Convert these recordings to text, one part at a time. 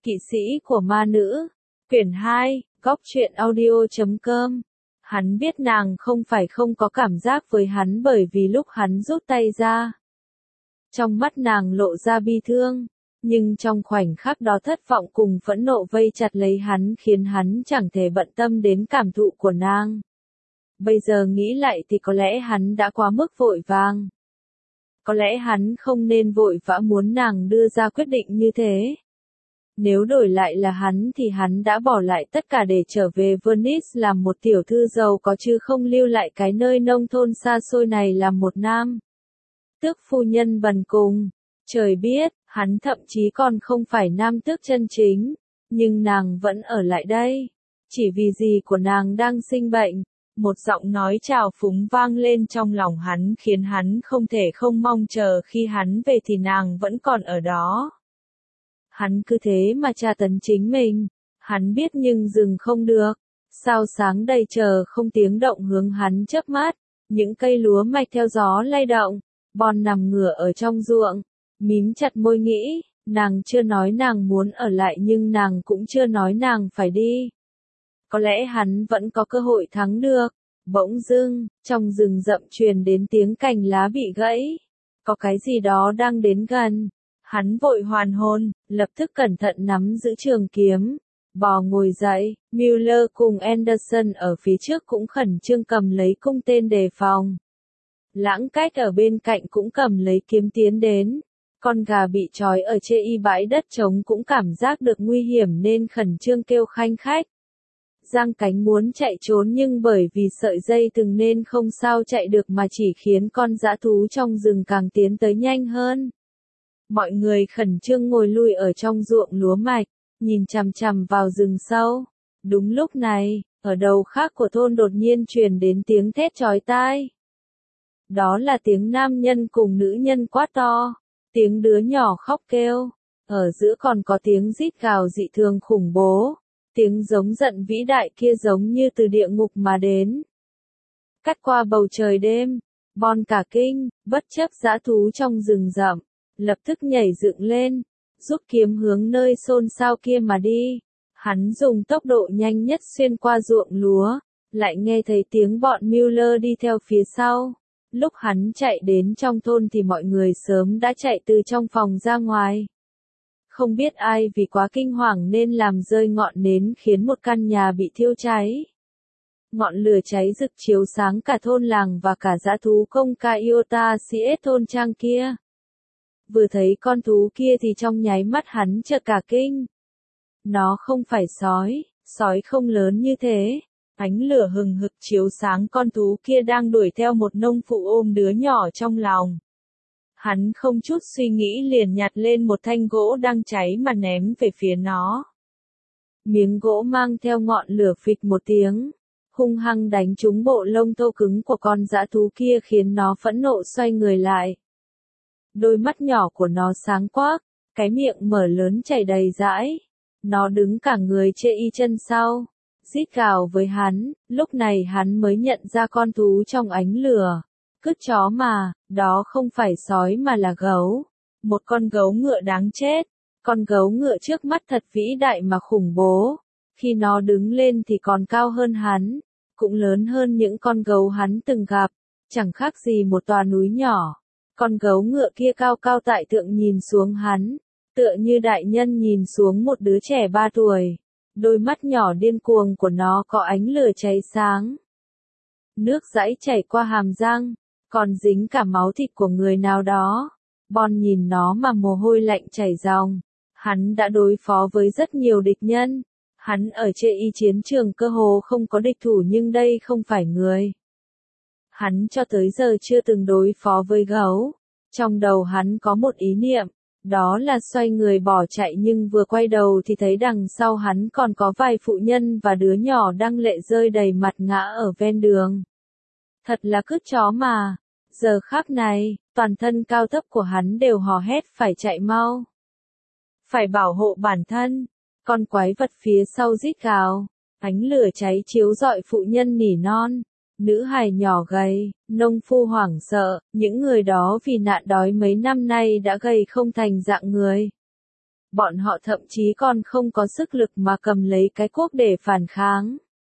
Kỵ sĩ của ma nữ. Quyển 2, Góc truyện audio.com. Hắn biết nàng không phải không có cảm giác với hắn bởi vì lúc hắn rút tay ra, trong mắt nàng lộ ra bi thương, nhưng trong khoảnh khắc đó thất vọng cùng phẫn nộ vây chặt lấy hắn khiến hắn chẳng thể bận tâm đến cảm thụ của nàng. Bây giờ nghĩ lại thì có lẽ hắn đã quá mức vội vàng. Có lẽ hắn không nên vội vã muốn nàng đưa ra quyết định như thế. Nếu đổi lại là hắn thì hắn đã bỏ lại tất cả để trở về Venice làm một tiểu thư giàu có chứ không lưu lại cái nơi nông thôn xa xôi này làm một nam tước phu nhân bần cùng. Trời biết, hắn thậm chí còn không phải nam tước chân chính, nhưng nàng vẫn ở lại đây. Chỉ vì dì của nàng đang sinh bệnh. Một giọng nói trào phúng vang lên trong lòng hắn khiến hắn không thể không mong chờ khi hắn về thì nàng vẫn còn ở đó. Hắn cứ thế mà tra tấn chính mình. Hắn biết nhưng dừng không được. Sao sáng đầy chờ không tiếng động hướng hắn chớp mắt. Những cây lúa mạch theo gió lay động. Bon nằm ngửa ở trong ruộng. Mím chặt môi nghĩ. Nàng chưa nói nàng muốn ở lại nhưng nàng cũng chưa nói nàng phải đi. Có lẽ hắn vẫn có cơ hội thắng được. Bỗng dưng, trong rừng rậm truyền đến tiếng cành lá bị gãy. Có cái gì đó đang đến gần. Hắn vội hoàn hồn, lập tức cẩn thận nắm giữ trường kiếm. Bò ngồi dậy, Müller cùng Anderson ở phía trước cũng khẩn trương cầm lấy cung tên đề phòng. Lãng Cách ở bên cạnh cũng cầm lấy kiếm tiến đến. Con gà bị trói ở chê bãi đất trống cũng cảm giác được nguy hiểm nên khẩn trương kêu khanh khách. Giang cánh muốn chạy trốn nhưng bởi vì sợi dây từng nên không sao chạy được mà chỉ khiến con dã thú trong rừng càng tiến tới nhanh hơn. Mọi người khẩn trương ngồi lui ở trong ruộng lúa mạch, nhìn chằm chằm vào rừng sâu. Đúng lúc này, ở đầu khác của thôn đột nhiên truyền đến tiếng thét chói tai. Đó là tiếng nam nhân cùng nữ nhân quát to, tiếng đứa nhỏ khóc kêu, ở giữa còn có tiếng rít gào dị thường khủng bố. Tiếng giống giận vĩ đại kia giống như từ địa ngục mà đến. Cắt qua bầu trời đêm, Bon cả kinh, bất chấp dã thú trong rừng rậm, lập tức nhảy dựng lên, rút kiếm hướng nơi xôn xao kia mà đi. Hắn dùng tốc độ nhanh nhất xuyên qua ruộng lúa, lại nghe thấy tiếng bọn Müller đi theo phía sau. Lúc hắn chạy đến trong thôn thì mọi người sớm đã chạy từ trong phòng ra ngoài. Không biết ai vì quá kinh hoàng nên làm rơi ngọn nến khiến một căn nhà bị thiêu cháy. Ngọn lửa cháy rực chiếu sáng cả thôn làng và cả dã thú công ca Iota CS thôn trang kia. Vừa thấy con thú kia thì trong nháy mắt hắn chợt cả kinh. Nó không phải sói, sói không lớn như thế. Ánh lửa hừng hực chiếu sáng con thú kia đang đuổi theo một nông phụ ôm đứa nhỏ trong lòng. Hắn không chút suy nghĩ liền nhặt lên một thanh gỗ đang cháy mà ném về phía nó. Miếng gỗ mang theo ngọn lửa phịch một tiếng, hung hăng đánh trúng bộ lông thô cứng của con dã thú kia khiến nó phẫn nộ xoay người lại. Đôi mắt nhỏ của nó sáng quắc, cái miệng mở lớn chảy đầy dãi. Nó đứng cả người chê chân sau, rít gào với hắn, lúc này hắn mới nhận ra con thú trong ánh lửa. Cứt chó mà, đó không phải sói mà là gấu. Một con gấu ngựa đáng chết. Con gấu ngựa trước mắt thật vĩ đại mà khủng bố. Khi nó đứng lên thì còn cao hơn hắn, cũng lớn hơn những con gấu hắn từng gặp, chẳng khác gì một tòa núi nhỏ. Con gấu ngựa kia cao cao tại thượng nhìn xuống hắn, tựa như đại nhân nhìn xuống một đứa trẻ 3 tuổi. Đôi mắt nhỏ điên cuồng của nó có ánh lửa cháy sáng. Nước dãi chảy qua hàm răng, còn dính cả máu thịt của người nào đó. Bon nhìn nó mà mồ hôi lạnh chảy ròng. Hắn đã đối phó với rất nhiều địch nhân. Hắn ở chê chiến trường cơ hồ không có địch thủ nhưng đây không phải người. Hắn cho tới giờ chưa từng đối phó với gấu. Trong đầu hắn có một ý niệm, đó là xoay người bỏ chạy nhưng vừa quay đầu thì thấy đằng sau hắn còn có vài phụ nhân và đứa nhỏ đang lệ rơi đầy mặt ngã ở ven đường. Thật là cứt chó mà. Giờ khắc này, toàn thân cao thấp của hắn đều hò hét phải chạy mau. Phải bảo hộ bản thân. Con quái vật phía sau rít gào. Ánh lửa cháy chiếu rọi phụ nhân nỉ non. Nữ hài nhỏ gầy, nông phu hoảng sợ, những người đó vì nạn đói mấy năm nay đã gầy không thành dạng người. Bọn họ thậm chí còn không có sức lực mà cầm lấy cái cuốc để phản kháng.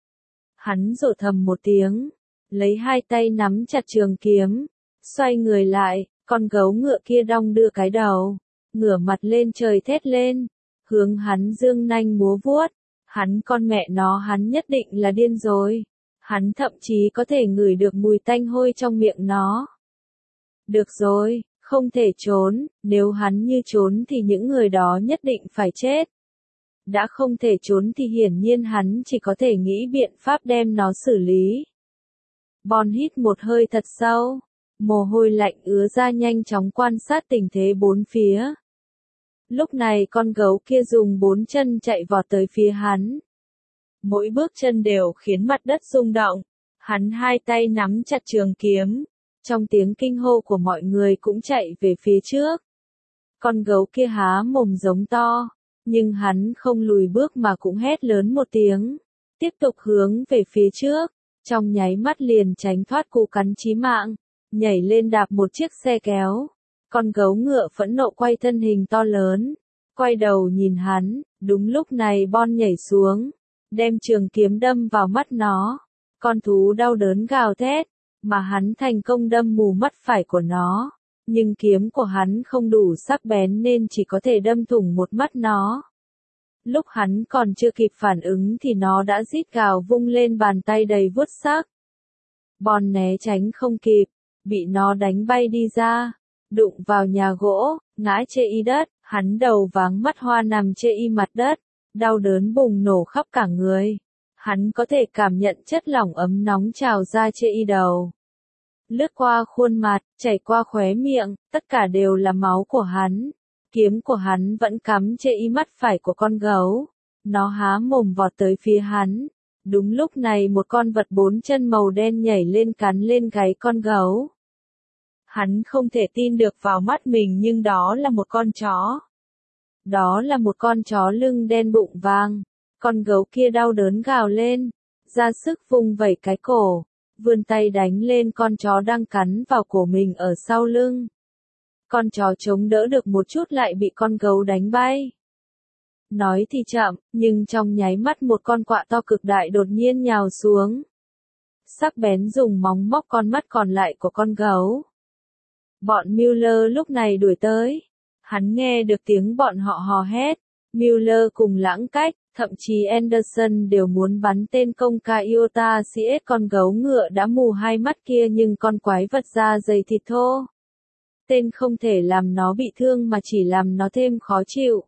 Hắn rổ thầm một tiếng, lấy hai tay nắm chặt trường kiếm, xoay người lại, con gấu ngựa kia đong đưa cái đầu, ngửa mặt lên trời thét lên, hướng hắn dương nanh múa vuốt. Hắn con mẹ nó, hắn nhất định là điên rồi. Hắn thậm chí có thể ngửi được mùi tanh hôi trong miệng nó. Được rồi, không thể trốn, nếu hắn như trốn thì những người đó nhất định phải chết. Đã không thể trốn thì hiển nhiên hắn chỉ có thể nghĩ biện pháp đem nó xử lý. Bon hít một hơi thật sâu, mồ hôi lạnh ứa ra, nhanh chóng quan sát tình thế bốn phía. Lúc này con gấu kia dùng 4 chân chạy vọt tới phía hắn. Mỗi bước chân đều khiến mặt đất rung động. Hắn hai tay nắm chặt trường kiếm. Trong tiếng kinh hô của mọi người cũng chạy về phía trước. Con gấu kia há mồm giống to. Nhưng hắn không lùi bước mà cũng hét lớn một tiếng. Tiếp tục hướng về phía trước. Trong nháy mắt liền tránh thoát cú cắn chí mạng. Nhảy lên đạp một chiếc xe kéo. Con gấu ngựa phẫn nộ quay thân hình to lớn, quay đầu nhìn hắn, đúng lúc này Bon nhảy xuống, đem trường kiếm đâm vào mắt nó. Con thú đau đớn gào thét, mà hắn thành công đâm mù mắt phải của nó, nhưng kiếm của hắn không đủ sắc bén nên chỉ có thể đâm thủng một mắt nó. Lúc hắn còn chưa kịp phản ứng thì nó đã rít gào vung lên bàn tay đầy vuốt sắc. Bon né tránh không kịp, bị nó đánh bay đi ra. Đụng vào nhà gỗ, ngã chê y đất, hắn đầu váng mắt hoa nằm chê y mặt đất, đau đớn bùng nổ khắp cả người. Hắn có thể cảm nhận chất lỏng ấm nóng trào ra chê y đầu. Lướt qua khuôn mặt, chảy qua khóe miệng, tất cả đều là máu của hắn. Kiếm của hắn vẫn cắm chê y mắt phải của con gấu. Nó há mồm vọt tới phía hắn. Đúng lúc này một con vật 4 chân màu đen nhảy lên cắn lên gáy con gấu. Hắn không thể tin được vào mắt mình, nhưng đó là một con chó. Đó là một con chó lưng đen bụng vàng. Con gấu kia đau đớn gào lên, ra sức vung vẩy cái cổ, vươn tay đánh lên con chó đang cắn vào cổ mình ở sau lưng. Con chó chống đỡ được một chút lại bị con gấu đánh bay. Nói thì chậm, nhưng trong nháy mắt một con quạ to cực đại đột nhiên nhào xuống. Sắc bén dùng móng móc con mắt còn lại của con gấu. Bọn Müller lúc này đuổi tới. Hắn nghe được tiếng bọn họ hò hét. Müller cùng Lãng Cách, thậm chí Anderson đều muốn bắn tên công ca Iota CS. Con gấu ngựa đã mù hai mắt kia nhưng con quái vật da dày thịt thô. Tên không thể làm nó bị thương mà chỉ làm nó thêm khó chịu.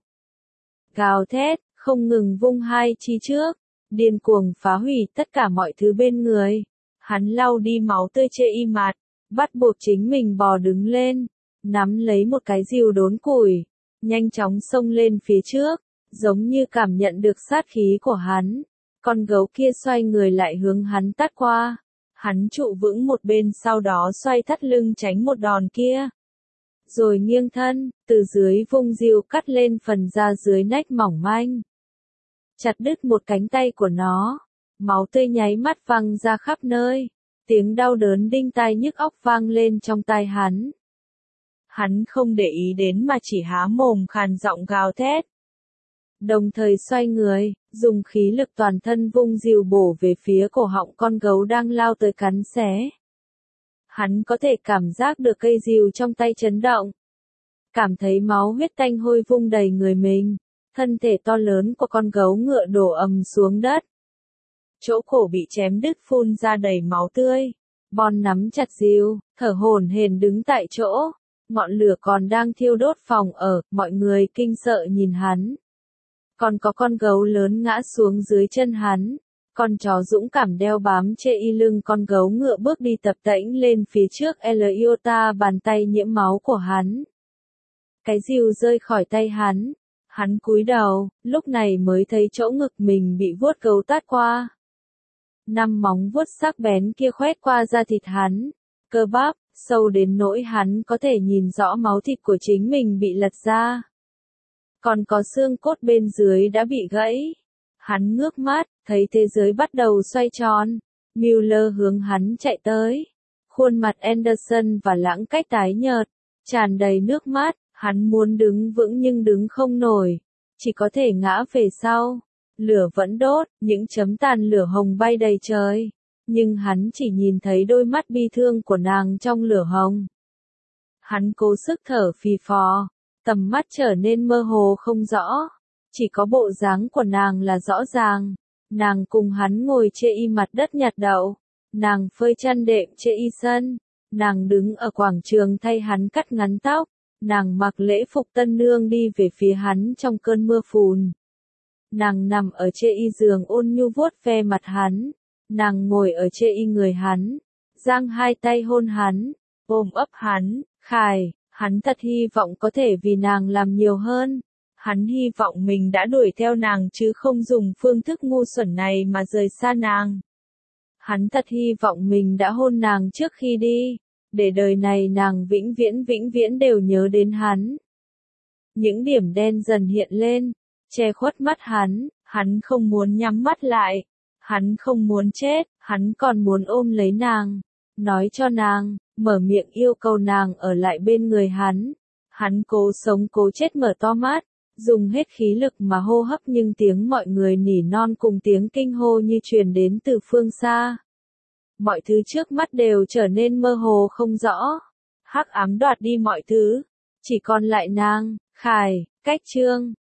Gào thét, không ngừng vung hai chi trước, điên cuồng phá hủy tất cả mọi thứ bên người. Hắn lau đi máu tươi chê y mặt, bắt buộc chính mình bò đứng lên, nắm lấy một cái rìu đốn củi, nhanh chóng xông lên phía trước, giống như cảm nhận được sát khí của hắn. Con gấu kia xoay người lại hướng hắn tát qua. Hắn trụ vững một bên, sau đó xoay thắt lưng tránh một đòn kia. Rồi nghiêng thân, từ dưới vung rìu cắt lên phần da dưới nách mỏng manh. Chặt đứt một cánh tay của nó. Máu tươi nháy mắt văng ra khắp nơi. Tiếng đau đớn đinh tai nhức óc vang lên trong tai hắn. Hắn không để ý đến mà chỉ há mồm khàn giọng gào thét. Đồng thời xoay người, dùng khí lực toàn thân vung rìu bổ về phía cổ họng con gấu đang lao tới cắn xé. Hắn có thể cảm giác được cây rìu trong tay chấn động. Cảm thấy máu huyết tanh hôi vung đầy người mình. Thân thể to lớn của con gấu ngựa đổ ầm xuống đất. Chỗ cổ bị chém đứt phun ra đầy máu tươi. Bon nắm chặt rìu, thở hổn hển đứng tại chỗ. Ngọn lửa còn đang thiêu đốt phòng ở, mọi người kinh sợ nhìn hắn. Còn có con gấu lớn ngã xuống dưới chân hắn. Con chó dũng cảm đeo bám chê y lưng con gấu ngựa bước đi tập tễnh lên phía trước. Eliota bàn tay nhiễm máu của hắn. Cái rìu rơi khỏi tay hắn. Hắn cúi đầu, lúc này mới thấy chỗ ngực mình bị vuốt gấu tát qua. 5 móng vuốt sắc bén kia khoét qua da thịt hắn. Cơ bắp, sâu đến nỗi hắn có thể nhìn rõ máu thịt của chính mình bị lật ra. Còn có xương cốt bên dưới đã bị gãy. Hắn ngước mắt, thấy thế giới bắt đầu xoay tròn. Müller hướng hắn chạy tới. Khuôn mặt Anderson và Lãng Cách tái nhợt, tràn đầy nước mắt. Hắn muốn đứng vững nhưng đứng không nổi, chỉ có thể ngã về sau. Lửa vẫn đốt, những chấm tàn lửa hồng bay đầy trời, nhưng hắn chỉ nhìn thấy đôi mắt bi thương của nàng trong lửa hồng. Hắn cố sức thở phì phò, tầm mắt trở nên mơ hồ không rõ, chỉ có bộ dáng của nàng là rõ ràng. Nàng cùng hắn ngồi chê y mặt đất nhặt đậu, nàng phơi chăn đệm chê y sân, nàng đứng ở quảng trường thay hắn cắt ngắn tóc, nàng mặc lễ phục tân nương đi về phía hắn trong cơn mưa phùn. Nàng nằm ở chê y giường ôn nhu vuốt ve mặt hắn, nàng ngồi ở chê y người hắn, giang hai tay hôn hắn, ôm ấp hắn, khài, hắn thật hy vọng có thể vì nàng làm nhiều hơn. Hắn hy vọng mình đã đuổi theo nàng chứ không dùng phương thức ngu xuẩn này mà rời xa nàng. Hắn thật hy vọng mình đã hôn nàng trước khi đi, để đời này nàng vĩnh viễn đều nhớ đến hắn. Những điểm đen dần hiện lên, che khuất mắt hắn không muốn nhắm mắt lại, hắn không muốn chết, hắn còn muốn ôm lấy nàng, nói cho nàng, mở miệng yêu cầu nàng ở lại bên người hắn. Hắn cố sống cố chết mở to mắt, dùng hết khí lực mà hô hấp nhưng tiếng mọi người nỉ non cùng tiếng kinh hô như truyền đến từ phương xa. Mọi thứ trước mắt đều trở nên mơ hồ không rõ. Hắc ám đoạt đi mọi thứ, chỉ còn lại nàng, khài, cách chương.